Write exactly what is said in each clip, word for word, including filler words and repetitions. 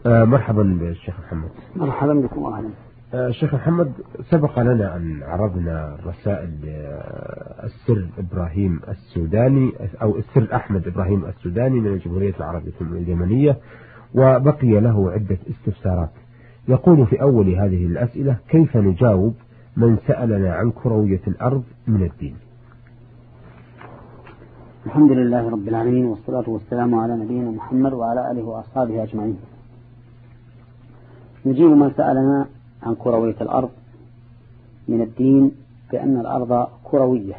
آه مرحبا بالشيخ محمد. مرحبا بكم أهلا. آه شيخ محمد، سبق لنا أن عرضنا رسائل آه السر إبراهيم السوداني أو السر أحمد إبراهيم السوداني من الجمهورية العربية اليمنية، وبقي له عدة استفسارات. يقول في أول هذه الأسئلة: كيف نجاوب من سألنا عن كروية الأرض من الدين؟ الحمد لله رب العالمين، والصلاة والسلام على نبينا محمد وعلى آله وأصحابه أجمعين. نجيب من سألنا عن كروية الأرض من الدين بأن الأرض كروية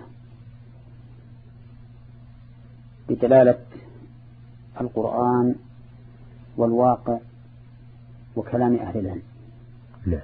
بدلالة القرآن والواقع وكلام أهل العلم. لا.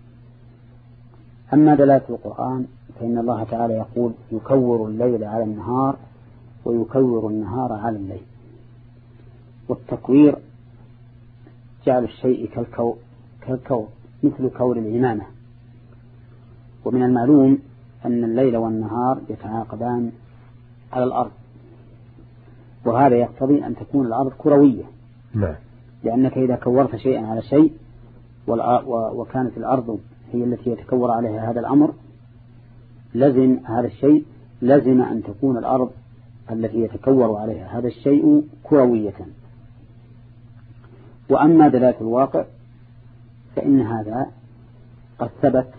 أما دلالة القرآن فإن الله تعالى يقول: يكور الليل على النهار ويكور النهار على الليل. والتكوير جعل الشيء كالكور كالكور مثل كور العمامة. ومن المعلوم أن الليل والنهار يتعاقبان على الأرض، وهذا يقتضي أن تكون الأرض كروية. لا. لأنك إذا كورت شيئا على شيء وكانت الأرض هي التي يتكور عليها هذا الأمر، لزم هذا الشيء لزم أن تكون الأرض التي يتكور عليها هذا الشيء كروية. وأما دلالة الواقع فإن هذا قد ثبت،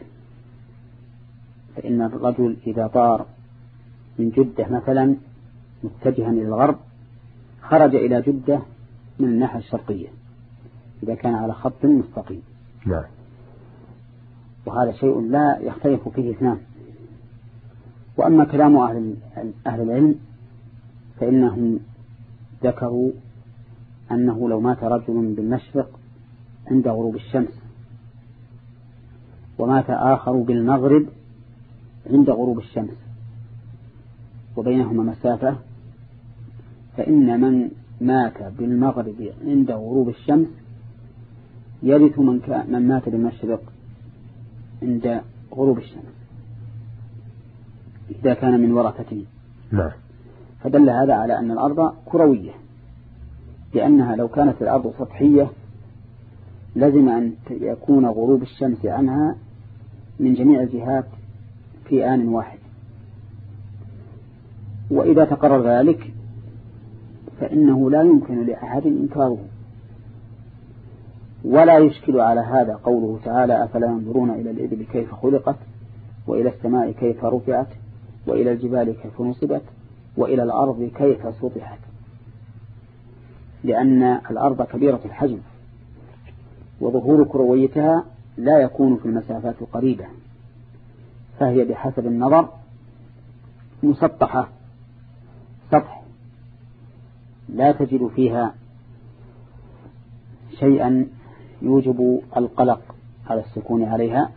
فإن الرجل إذا طار من جدة مثلا متجها إلى الغرب خرج إلى جدة من الناحية الشرقية إذا كان على خط مستقيم. نعم. وهذا شيء لا يختلف فيه اثنان. وأما كلام أهل أهل العلم فإنهم ذكروا أنه لو مات رجل بالمشرق عند غروب الشمس ومات آخر بالمغرب عند غروب الشمس وبينهما مسافة، فإن من مات بالمغرب عند غروب الشمس يرث من, من مات بالمشرق عند غروب الشمس إذا كان من ورثته. نعم. فدل هذا على أن الأرض كروية، لأنها لو كانت الأرض سطحية لازم أن يكون غروب الشمس عنها من جميع الجهات في آن واحد. وإذا تقرر ذلك فإنه لا يمكن لأحد إنكاره. ولا يشكل على هذا قوله تعالى: أفلا ينظرون إلى الإبل كيف خلقت وإلى السماء كيف رفعت وإلى الجبال كيف نصبت وإلى الأرض كيف سطحت. لأن الأرض كبيرة الحجم، وظهور كرويتها لا يكون في المسافات القريبة، فهي بحسب النظر مسطحة سطح لا تجد فيها شيئا يوجب القلق على السكون عليها،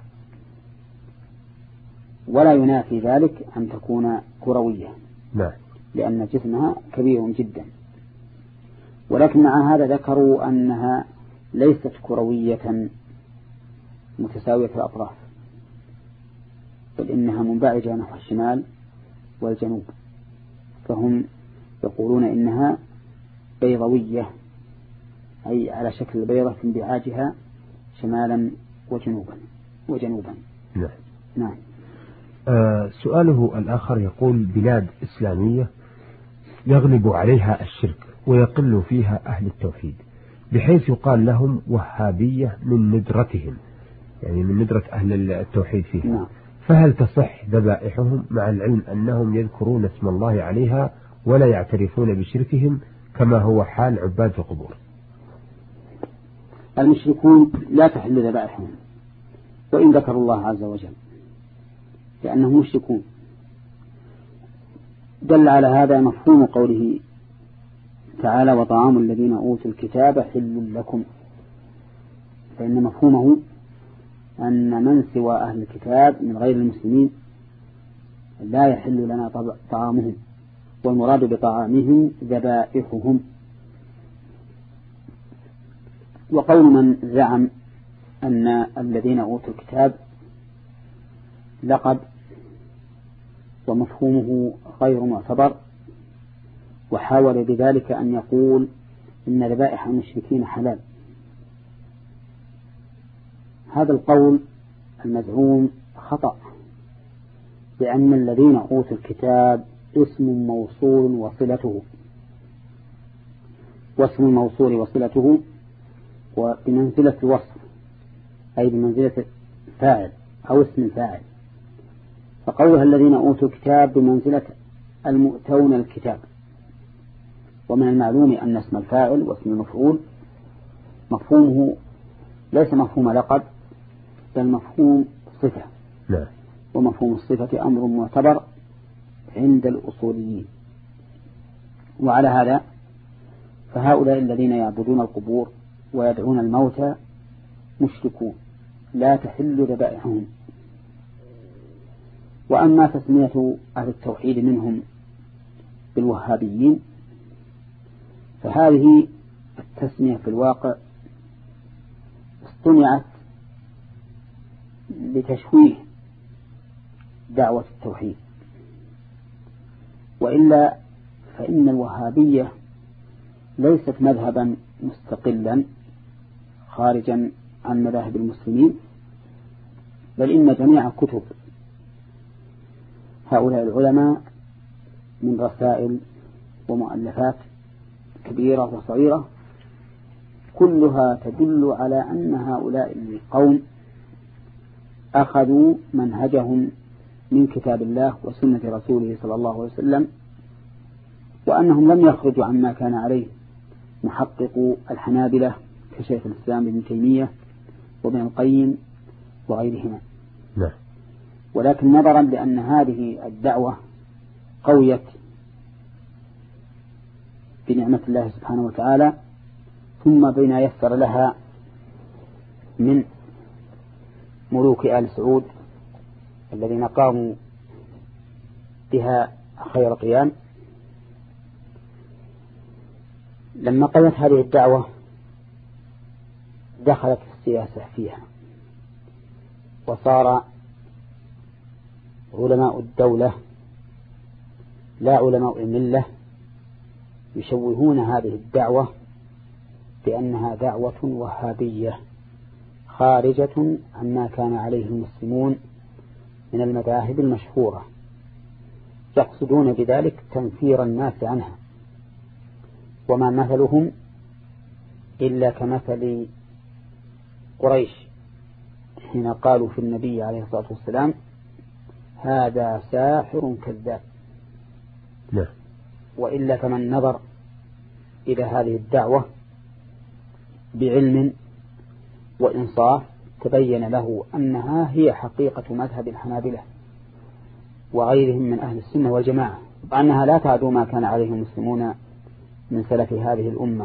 ولا ينافي ذلك أن تكون كروية. نعم. لأن جسمها كبير جدا. ولكن مع هذا ذكروا أنها ليست كروية متساوية الأطراف، بل إنها منبعجة نحو الشمال والجنوب، فهم يقولون إنها بيضوية، أي على شكل البيضة في انبعاجها شمالا وجنوبا وجنوبا. نعم. نعم. آه سؤاله الآخر يقول: بلاد إسلامية يغلب عليها الشرك ويقل فيها أهل التوحيد، بحيث يقال لهم وهابية من ندرتهم، يعني من ندرة أهل التوحيد فيها. نعم. فهل تصح ذبائحهم مع العلم أنهم يذكرون اسم الله عليها ولا يعترفون بشركهم كما هو حال عباد القبور؟ المشركون لا تحل ذبائحهم وإن ذكروا الله عز وجل، لأنهم مشركون. دل على هذا مفهوم قوله تعالى: وطعام الذين أوتوا الكتاب حل لكم. فإن مفهومه أن من سوى أهل الكتاب من غير المسلمين لا يحل لنا طعامهم، والمراد بطعامهم ذبائحهم. وقول من زعم أن الذين أوتوا الكتاب لقب ومفهومه غير معتبر، وحاول بذلك أن يقول إن ذبائح المشركين حلال، هذا القول المزعوم خطأ، لأن الذين أوتوا الكتاب اسم موصول وصلته، واسم الموصول وصلته وبمنزلة الوصف، أي بمنزلة فاعل أو اسم الفاعل. فقولها الذين أوتوا الكتاب بمنزلة المؤتون الكتاب. ومن المعلوم أن اسم الفاعل واسم المفعول مفهومه ليس مفهوم لقب، بل مفهوم صفة. لا. ومفهوم الصفة أمر معتبر عند الأصوليين. وعلى هذا فهؤلاء الذين يعبدون القبور ويدعون الموتى مشركون لا تحل ذبائحهم. وأما تسمية أهل التوحيد منهم بالوهابيين فهذه التسمية في الواقع اصطنعت لتشويه دعوة التوحيد، وإلا فإن الوهابية ليست مذهبا مستقلا خارجا عن مذاهب المسلمين، بل إن جميع كتب هؤلاء العلماء من رسائل ومؤلفات كبيرة وصغيرة كلها تدل على أن هؤلاء القوم أخذوا منهجهم من كتاب الله وسنة رسوله صلى الله عليه وسلم، وأنهم لم يخرجوا عما كان عليه محقق الحنابلة كشيخ الإسلام ابن تيمية وابن القيم وغيرهما. لا. ولكن نظرا لأن هذه الدعوة قويت بنعمة الله سبحانه وتعالى، ثم بين يسر لها من ملوك آل سعود الذين قاموا بها خير قيام، لما قامت هذه الدعوة دخلت السياسة فيها، وصار علماء الدولة لا علماء الملة يشوهون هذه الدعوة بأنها دعوة وهابية خارجة عما كان عليه المسلمون من المذاهب المشهورة، يقصدون بذلك تنفير الناس عنها. وما مثلهم إلا كمثل قريش حين قالوا في النبي عليه الصلاة والسلام هذا ساحر كذاب. لا. وإلا فمن نظر إلى هذه الدعوة بعلم وإنصاف تبين له أنها هي حقيقة مذهب الحنابلة وغيرهم من أهل السنة والجماعة، وأنها لا تعدو ما كان عليه المسلمون من سلف هذه الأمة.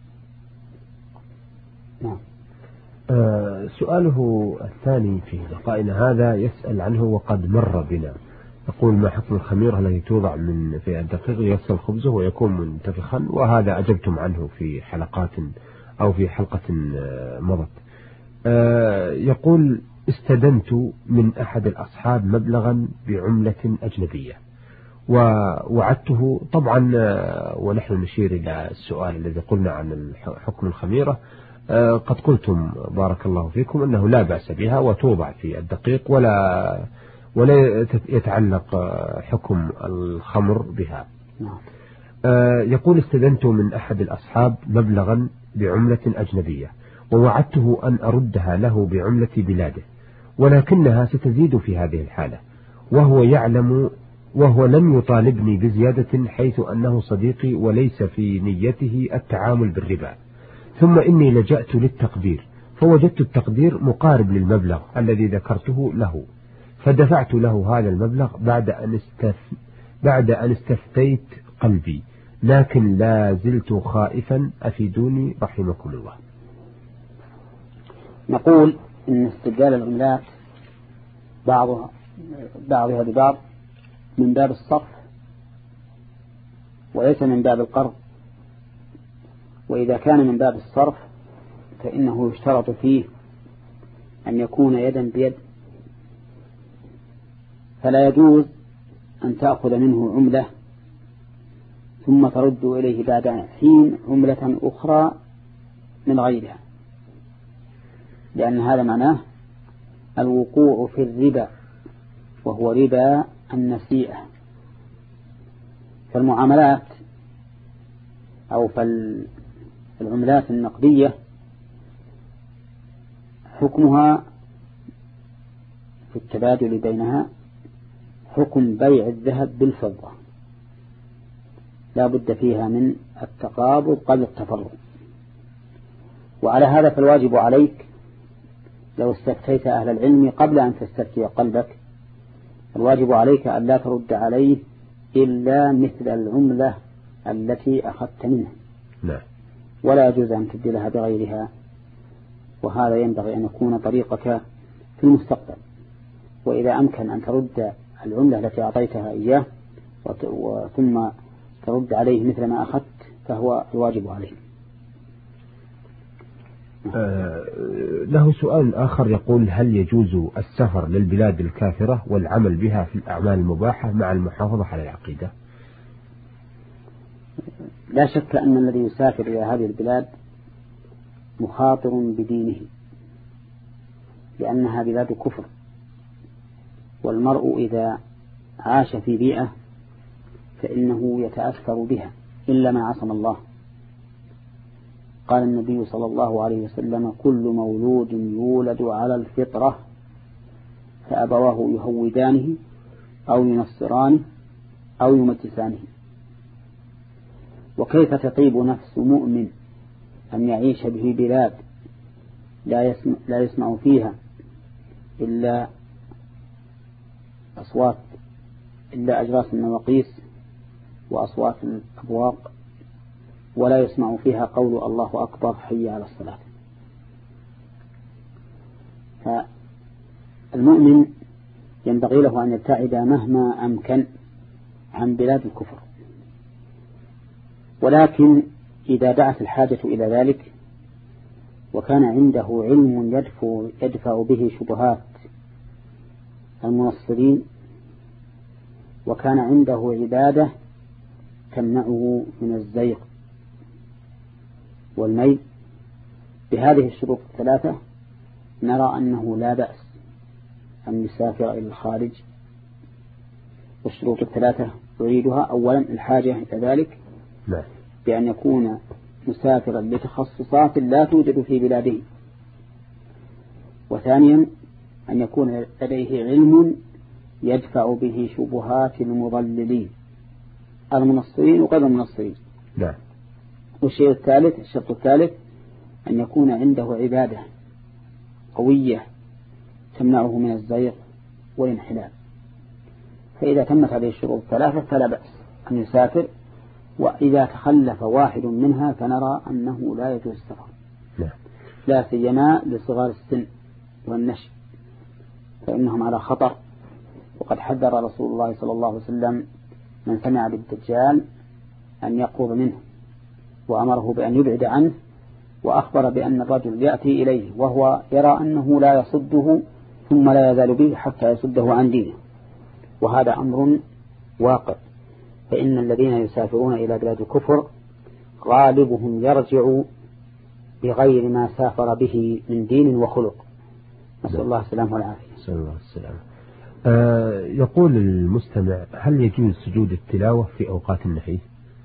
نعم. آه سؤاله الثاني في لقائنا هذا يسأل عنه وقد مر بنا، يقول ما حكم الخميرة التي توضع من في الدقيق يصل خبزه ويكون منتفخا، وهذا أجبتم عنه في حلقات أو في حلقة مضت. آه يقول استدنت من أحد الأصحاب مبلغا بعملة أجنبية ووعدته طبعا، ونحن نشير إلى السؤال الذي قلنا عن حكم الخميرة، قد قلتم بارك الله فيكم أنه لا بأس بها وتوضع في الدقيق ولا ولا يتعلق حكم الخمر بها. يقول استدنت من أحد الأصحاب مبلغا بعملة أجنبية ووعدته أن أردها له بعملة بلاده، ولكنها ستزيد في هذه الحالة، وهو يعلم وهو لم يطالبني بزيادة حيث أنه صديقي وليس في نيته التعامل بالربا. ثم إني لجأت للتقدير فوجدت التقدير مقارب للمبلغ الذي ذكرته له، فدفعت له هذا المبلغ بعد أن استف... بعد أن استفتيت قلبي، لكن لا زلت خائفا، أفيدوني رحمكم الله. نقول إن استبدال العملات بعضها بعضها ببعض من باب الصرف وليس من باب القرض، وإذا كان من باب الصرف فإنه يشترط فيه أن يكون يدا بيد، فلا يجوز أن تأخذ منه عملة ثم ترد إليه بعد حين عملة أخرى من غيرها، لأن هذا معناه الوقوع في الربا، وهو ربا النسيئة. فالمعاملات أو فالعملات النقدية حكمها في التبادل بينها حكم بيع الذهب بالفضة، لا بد فيها من التقابض قبل التفرق. وعلى هذا فالواجب عليك لو استفتيت أهل العلم قبل أن تستفتي قلبك، الواجب عليك أن لا ترد عليه إلا مثل العملة التي أخذت منه، لا. ولا يجوز أن تبدلها بغيرها. وهذا ينبغي أن يكون طريقك في المستقبل. وإذا أمكن أن ترد العملة التي أعطيتها إياه ثم ترد عليه مثل ما أخذت فهو الواجب عليه. آه له سؤال آخر يقول: هل يجوز السفر للبلاد الكافرة والعمل بها في الأعمال المباحة مع المحافظة على العقيدة؟ لا شك أن الذي يسافر إلى هذه البلاد مخاطر بدينه، لأنها بلاد كفر، والمرء إذا عاش في بيئة فإنه يتأثر بها إلا ما عصم الله. قال النبي صلى الله عليه وسلم: كل مولود يولد على الفطرة فأبواه يهودانه أو ينصرانه أو يمجسانه. وكيف تطيب نفس مؤمن أن يعيش به بلاد لا يسمع, لا يسمع فيها إلا أصوات إلا أجراس النواقيس وأصوات الأبواق، ولا يسمع فيها قول الله أكبر حي على الصلاة. فالمؤمن ينبغي له أن يبتعد مهما أمكن عن بلاد الكفر، ولكن إذا دعت الحاجة إلى ذلك وكان عنده علم يدفع, يدفع به شبهات المنصرين، وكان عنده عبادة تمنعه من الزيغ والميل بهذه الشروط الثلاثة، نرى أنه لا بأس أن يسافر إلى الخارج. والشروط الثلاثة أريدها: أولا الحاجة إلى ذلك بأن يكون مسافرا لتخصصات لا توجد في بلاده، وثانيا أن يكون لديه علم يدفع به شبهات المضللين المنصرين وغير المنصرين. نعم. والشيء الثالث الشرط الثالث أن يكون عنده عبادة قوية تمنعه من الزيغ والانحلال. فإذا تمت هذه الشروط الثلاثة فلا بأس أن يسافر، وإذا تخلف واحد منها فنرى أنه لا يجوز السفر، لا سيما لصغار السن والنشء، فإنهم على خطر. وقد حذر رسول الله صلى الله عليه وسلم من سمع بالدجال أن يقرب منه، وأمره بأن يبعد عنه، وأخبر بأن الرجل يأتي إليه وهو يرى أنه لا يصده ثم لا يزال به حتى يصده عن دينه، وهذا أمر واقع. فإن الذين يسافرون إلى بلاد الكفر غالبهم يرجع بغير ما سافر به من دين وخلق، نسأل الله السلامة والعافية. نسأل الله السلامة. آه يقول المستمع: هل يجوز سجود التلاوة في أوقات النهي؟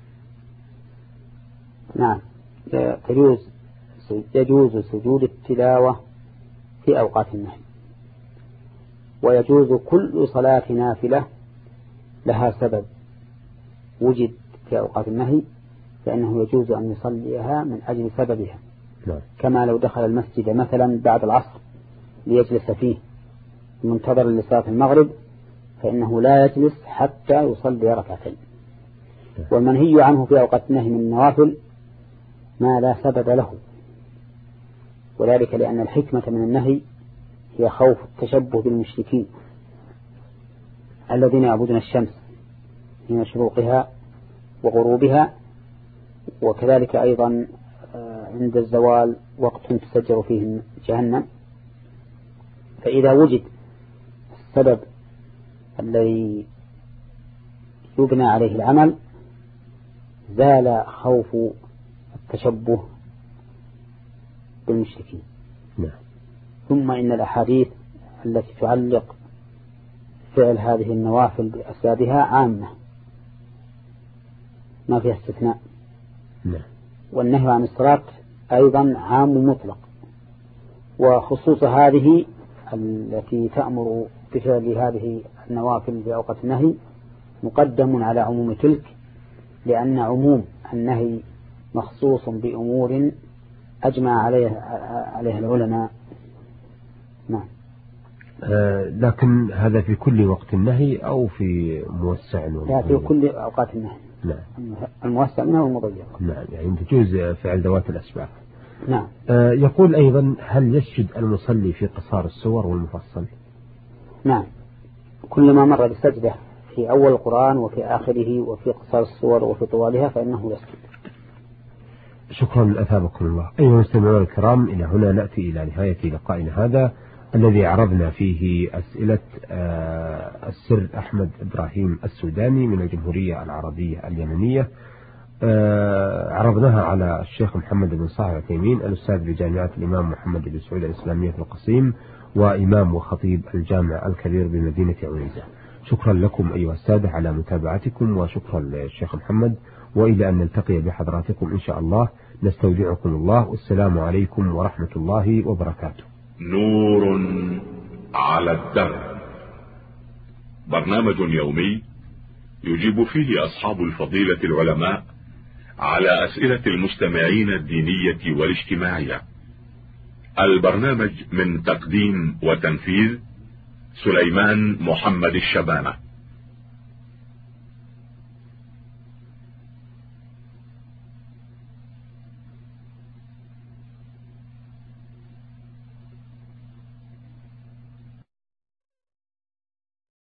نعم، يجوز يجوز سجود التلاوة في أوقات النهي، ويجوز كل صلاة نافلة لها سبب وجد في أوقات النهي، فإنه يجوز أن يصليها من أجل سببها. نعم. كما لو دخل المسجد مثلا بعد العصر ليجلس فيه منتظر لصلاة المغرب، فإنه لا يجلس حتى يصلي ركعتين. والمنهي عنه في أوقات النهي من النوافل ما لا سبب له، وذلك لأن الحكمة من النهي هي خوف التشبه بالمشركين الذين يعبدون الشمس حين شروقها وغروبها، وكذلك أيضا عند الزوال وقت تسجر فيه جهنم. فإذا وجد السبب الذي يبنى عليه العمل زال خوف التشبه بالمشركين. نعم. ثم إن الأحاديث التي تعلق فعل هذه النوافل بأسبابها عامة ما فيها استثناء. نعم. والنهي عن الصلاة أيضا عام مطلق، وخصوص هذه التي تأمر بفعل هذه النوافل في أوقات النهي مقدم على عموم تلك، لأن عموم النهي مخصوص بأمور أجمع عليها عليها العلماء. نعم. آه لكن هذا في كل وقت النهي أو في موسع؟ لا، في كل أوقات النهي. نعم. الموسع منه والمضيق. نعم، يعني تجوز فعل ذوات الأسباب. نعم. آه يقول أيضا: هل يسجد المصلي في قصار السور والمفصل؟ نعم، كل ما مر بسجدة في أول القرآن وفي آخره وفي قصار السور وفي طوالها فإنه يسجد. شكرا أثابكم الله. أيها المستمعون الكرام، إلى هنا نأتي إلى نهاية لقائنا هذا الذي عرضنا فيه أسئلة آه السر أحمد إبراهيم السوداني من الجمهورية العربية اليمنية. آه عرضناها على الشيخ محمد بن صالح العثيمين، الأستاذ بجامعة الإمام محمد بن سعود الإسلامية في القصيم، وإمام وخطيب الجامع الكبير بمدينة عنيزة. شكرا لكم أيها السادة على متابعتكم، وشكرا للشيخ محمد، وإلى أن نلتقي بحضراتكم إن شاء الله نستودعكم الله، والسلام عليكم ورحمة الله وبركاته. نور على الدرب، برنامج يومي يجيب فيه أصحاب الفضيلة العلماء على أسئلة المستمعين الدينية والاجتماعية. البرنامج من تقديم وتنفيذ سليمان محمد الشبانة.